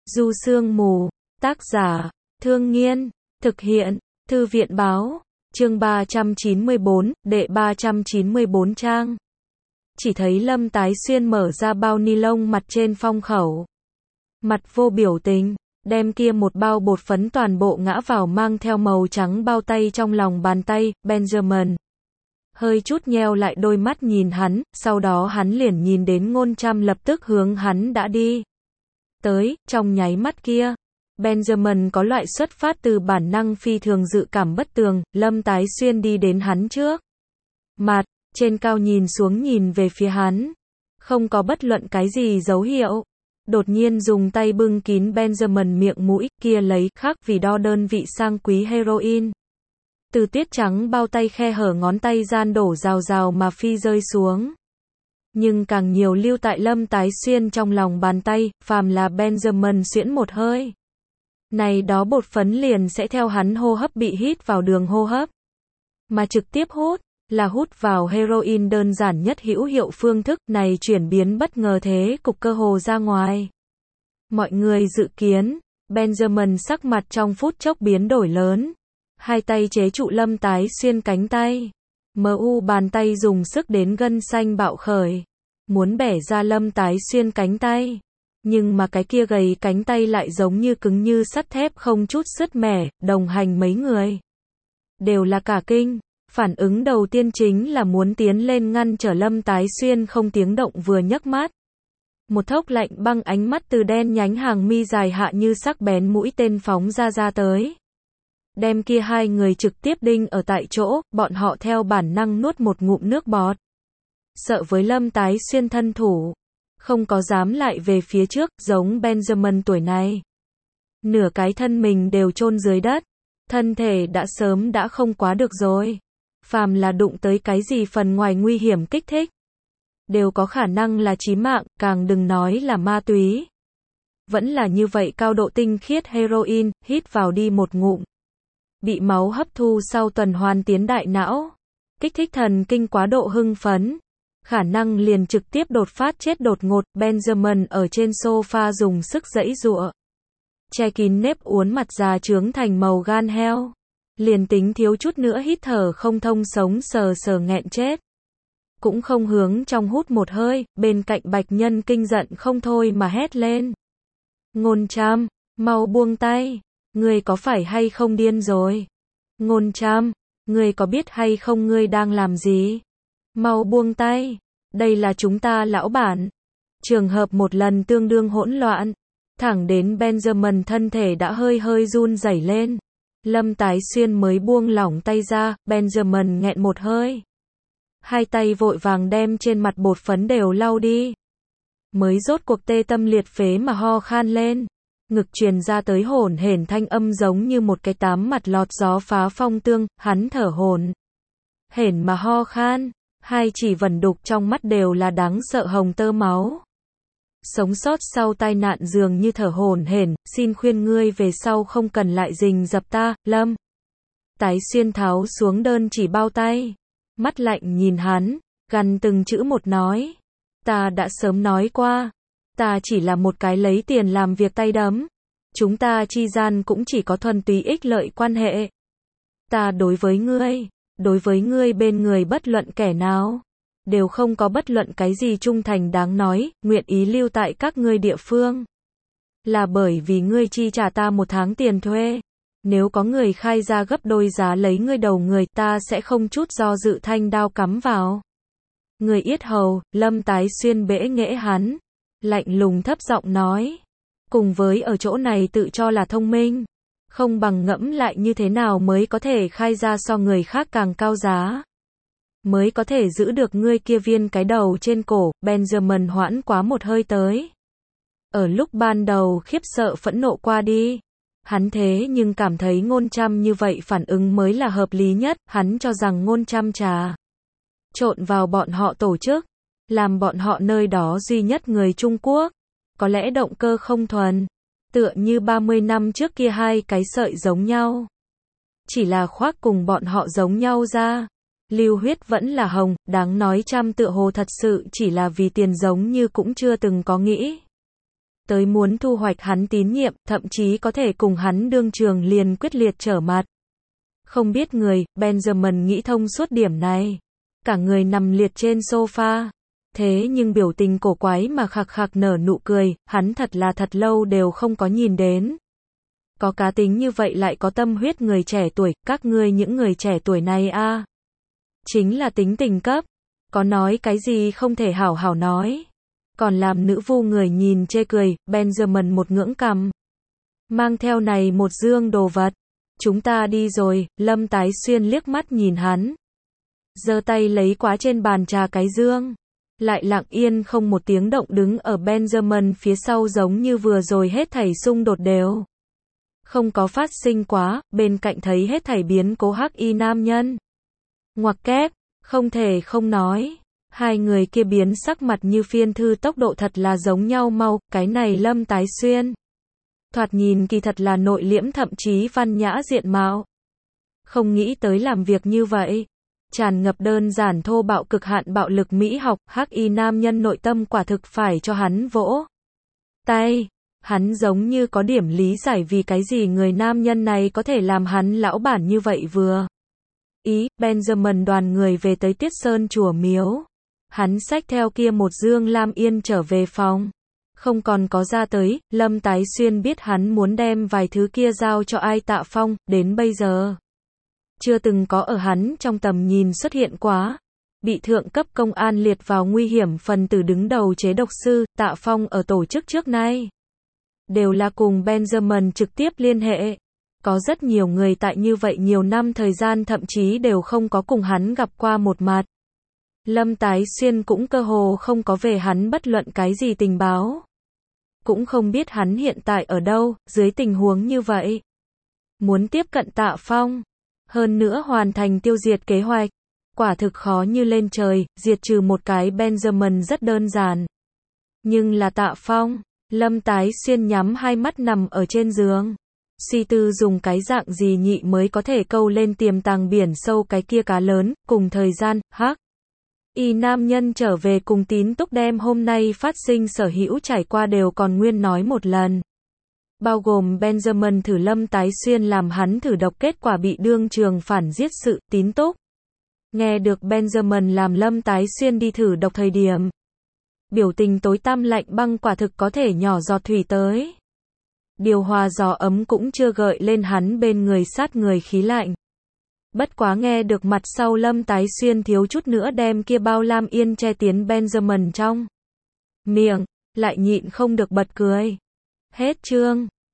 Du Sương Mù, tác giả, Thương Nghiên, thực hiện, Thư viện Báo, chương 394, đệ 394 trang. Chỉ thấy Lâm Tái Xuyên mở ra bao ni lông mặt trên phong khẩu. Mặt vô biểu tình, đem kia một bao bột phấn toàn bộ ngã vào mang theo màu trắng bao tay trong lòng bàn tay, Benjamin. Hơi chút nheo lại đôi mắt nhìn hắn, sau đó hắn liền nhìn đến Ngôn Trăm lập tức hướng hắn đã đi tới, trong nháy mắt kia. Benjamin có loại xuất phát từ bản năng phi thường dự cảm bất tường, Lâm Tái Xuyên đi đến hắn trước mặt, trên cao nhìn xuống nhìn về phía hắn. Không có bất luận cái gì dấu hiệu. Đột nhiên dùng tay bưng kín Benjamin miệng mũi, kia lấy khác vì đo đơn vị sang quý heroin. Từ tuyết trắng bao tay khe hở ngón tay gian đổ rào rào mà phi rơi xuống. Nhưng càng nhiều lưu tại Lâm Tái Xuyên trong lòng bàn tay, phàm là Benjamin xuyễn một hơi. Này đó bột phấn liền sẽ theo hắn hô hấp bị hít vào đường hô hấp. Mà trực tiếp hút, là hút vào heroin đơn giản nhất hữu hiệu phương thức này chuyển biến bất ngờ thế cục cơ hồ ra ngoài. Mọi người dự kiến, Benjamin sắc mặt trong phút chốc biến đổi lớn. Hai tay chế trụ Lâm Tái Xuyên cánh tay. Bàn tay dùng sức đến gân xanh bạo khởi. Muốn bẻ ra Lâm Tái Xuyên cánh tay. Nhưng mà cái kia gầy cánh tay lại giống như cứng như sắt thép không chút sứt mẻ, đồng hành mấy người. Đều là cả kinh. Phản ứng đầu tiên chính là muốn tiến lên ngăn trở Lâm Tái Xuyên không tiếng động vừa nhấc mắt. Một thốc lạnh băng ánh mắt từ đen nhánh hàng mi dài hạ như sắc bén mũi tên phóng ra tới. Đem kia hai người trực tiếp đinh ở tại chỗ, bọn họ theo bản năng nuốt một ngụm nước bọt. Sợ với Lâm Tái Xuyên thân thủ. Không có dám lại về phía trước, giống Benjamin tuổi này. Nửa cái thân mình đều chôn dưới đất. Thân thể đã sớm đã không quá được rồi. Phàm là đụng tới cái gì phần ngoài nguy hiểm kích thích. Đều có khả năng là chí mạng, càng đừng nói là ma túy. Vẫn là như vậy cao độ tinh khiết heroin, hít vào đi một ngụm. Bị máu hấp thu sau tuần hoàn tiến đại não. Kích thích thần kinh quá độ hưng phấn. Khả năng liền trực tiếp đột phát chết đột ngột. Benjamin ở trên sofa dùng sức giãy giụa. Che kín nếp uốn mặt già trướng thành màu gan heo. Liền tính thiếu chút nữa hít thở không thông sống sờ sờ nghẹn chết. Cũng không hướng trong hút một hơi, bên cạnh Bạch Nhân kinh giận không thôi mà hét lên. Ngôn Trăm, mau buông tay, ngươi có phải hay không điên rồi? Ngôn Trăm, ngươi có biết hay không ngươi đang làm gì? Mau buông tay, đây là chúng ta lão bản. Trường hợp một lần tương đương hỗn loạn, thẳng đến Benjamin thân thể đã hơi hơi run rẩy lên. Lâm Tái Xuyên mới buông lỏng tay ra, Benjamin nghẹn một hơi. Hai tay vội vàng đem trên mặt bột phấn đều lau đi. Mới rốt cuộc tê tâm liệt phế mà ho khan lên. Ngực truyền ra tới hổn hển thanh âm giống như một cái tám mặt lọt gió phá phong tương, hắn thở hổn hển mà ho khan. Hai chỉ vẩn đục trong mắt đều là đáng sợ hồng tơ máu. Sống sót sau tai nạn dường như thở hổn hển, xin khuyên ngươi về sau không cần lại rình rập ta, Lâm. Tái Xuyên tháo xuống đơn chỉ bao tay. Mắt lạnh nhìn hắn, gằn từng chữ một nói. Ta đã sớm nói qua. Ta chỉ là một cái lấy tiền làm việc tay đấm. Chúng ta chi gian cũng chỉ có thuần túy ích lợi quan hệ. Ta đối với ngươi bên người bất luận kẻ nào. Đều không có bất luận cái gì trung thành đáng nói, nguyện ý lưu tại các ngươi địa phương. Là bởi vì ngươi chi trả ta 1 tháng tiền thuê. Nếu có người khai ra gấp đôi giá lấy ngươi đầu người, ta sẽ không chút do dự thanh đao cắm vào. Người yết hầu, Lâm Tái Xuyên bẽ nghễ hắn. Lạnh lùng thấp giọng nói. Cùng với ở chỗ này tự cho là thông minh. Không bằng ngẫm lại như thế nào mới có thể khai ra so người khác càng cao giá. Mới có thể giữ được ngươi kia viên cái đầu trên cổ. Benjamin hoãn quá một hơi tới. Ở lúc ban đầu khiếp sợ phẫn nộ qua đi. Hắn thế nhưng cảm thấy Ngôn Trăm như vậy phản ứng mới là hợp lý nhất. Hắn cho rằng Ngôn Trăm trà trộn vào bọn họ tổ chức. Làm bọn họ nơi đó duy nhất người Trung Quốc. Có lẽ động cơ không thuần. Tựa như 30 năm trước kia hai cái sợi giống nhau. Chỉ là khoác cùng bọn họ giống nhau ra. Lưu huyết vẫn là hồng, đáng nói Trăm tựa hồ thật sự chỉ là vì tiền giống như cũng chưa từng có nghĩ. tới muốn thu hoạch hắn tín nhiệm, thậm chí có thể cùng hắn đương trường liền quyết liệt trở mặt. Không biết người, Benjamin nghĩ thông suốt điểm này. Cả người nằm liệt trên sofa. Thế nhưng biểu tình cổ quái mà khạc khạc nở nụ cười, hắn thật là thật lâu đều không có nhìn đến. Có cá tính như vậy lại có tâm huyết người trẻ tuổi, các ngươi những người trẻ tuổi này a, chính là tính tình cấp. Có nói cái gì không thể hảo hảo nói. Còn làm nữ vu người nhìn chê cười, Benjamin một ngưỡng cằm. Mang theo này một dương đồ vật. Chúng ta đi rồi, Lâm Tái Xuyên liếc mắt nhìn hắn. Giơ tay lấy quá trên bàn trà cái dương. Lại lặng yên không một tiếng động đứng ở Benjamin phía sau giống như vừa rồi hết thảy xung đột đều không có phát sinh quá, bên cạnh thấy hết thảy biến cố hắc y nam nhân. Ngoặc kép, không thể không nói. Hai người kia biến sắc mặt như phiên thư tốc độ thật là giống nhau mau, cái này Lâm Tái Xuyên. Thoạt nhìn kỳ thật là nội liễm thậm chí văn nhã diện mạo. Không nghĩ tới làm việc như vậy. Tràn ngập đơn giản thô bạo cực hạn bạo lực mỹ học, hắc y nam nhân nội tâm quả thực phải cho hắn vỗ tay. Hắn giống như có điểm lý giải vì cái gì người nam nhân này có thể làm hắn lão bản như vậy vừa. Ý, Benjamin đoàn người về tới Tiết Sơn chùa miếu. Hắn xách theo kia một dương lam yên trở về phòng. Không còn có ra tới, Lâm Tái Xuyên biết hắn muốn đem vài thứ kia giao cho ai Tạ Phong, đến bây giờ chưa từng có ở hắn trong tầm nhìn xuất hiện quá. Bị thượng cấp công an liệt vào nguy hiểm phần tử đứng đầu chế độc sư, Tạ Phong ở tổ chức trước nay đều là cùng Benjamin trực tiếp liên hệ. Có rất nhiều người tại như vậy nhiều năm thời gian thậm chí đều không có cùng hắn gặp qua một mặt. Lâm Tái Xuyên cũng cơ hồ không có về hắn bất luận cái gì tình báo. Cũng không biết hắn hiện tại ở đâu, dưới tình huống như vậy. Muốn tiếp cận Tạ Phong, hơn nữa hoàn thành tiêu diệt kế hoạch. Quả thực khó như lên trời, diệt trừ một cái Benjamin rất đơn giản. Nhưng là Tạ Phong, Lâm Tái Xuyên nhắm hai mắt nằm ở trên giường. Suy tư dùng cái dạng gì nhị mới có thể câu lên tiềm tàng biển sâu cái kia cá lớn, cùng thời gian, hắc. Y nam nhân trở về cùng Tín Túc đem hôm nay phát sinh sở hữu trải qua đều còn nguyên nói một lần. Bao gồm Benjamin thử Lâm Tái Xuyên làm hắn thử độc kết quả bị đương trường phản giết sự, Tín Túc. Nghe được Benjamin làm Lâm Tái Xuyên đi thử độc thời điểm. Biểu tình tối tăm lạnh băng quả thực có thể nhỏ giọt thủy tới. Điều hòa gió ấm cũng chưa gợi lên hắn bên người sát người khí lạnh. Bất quá nghe được mặt sau Lâm Tái Xuyên thiếu chút nữa đem kia bao lam yên che tiến Benjamin trong miệng, lại nhịn không được bật cười. Hết chương.